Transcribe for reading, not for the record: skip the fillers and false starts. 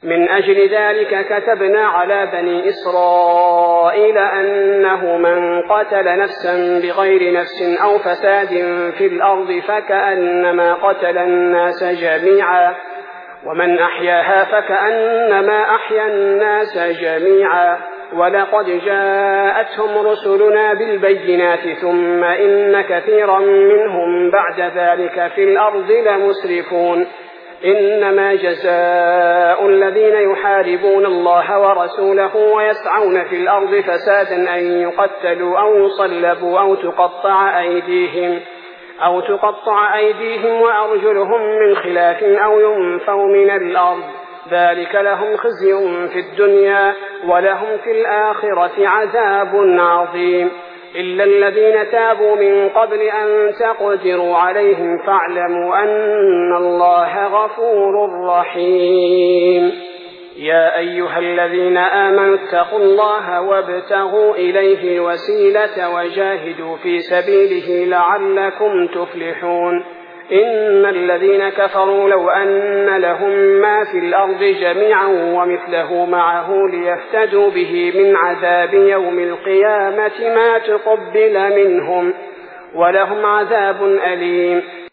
من أجل ذلك كتبنا على بني إسرائيل أنه من قتل نفسا بغير نفس أو فساد في الأرض فكأنما قتل الناس جميعا ومن أحياها فكأنما أحيا الناس جميعا ولقد جاءتهم رسلنا بالبينات ثم إن كثيرا منهم بعد ذلك في الأرض لمسرفون إنما جزاء الذين يحاربون الله ورسوله ويسعون في الأرض فسادا أن يقتلوا أو يصلبوا أو تقطع أيديهم وأرجلهم من خلاف أو ينفوا من الأرض ذلك لهم خزي في الدنيا ولهم في الآخرة عذاب عظيم إلا الذين تابوا من قبل أن تقدروا عليهم فاعلموا أن الله غفور رحيم. يا أيها الذين آمنوا اتقوا الله وابتغوا إليه الوسيلة وجاهدوا في سبيله لعلكم تفلحون. إن الذين كفروا لو أن لهم ما في الأرض جميعا ومثله معه ليفتدوا به من عذاب يوم القيامة ما تقبل منهم ولهم عذاب أليم.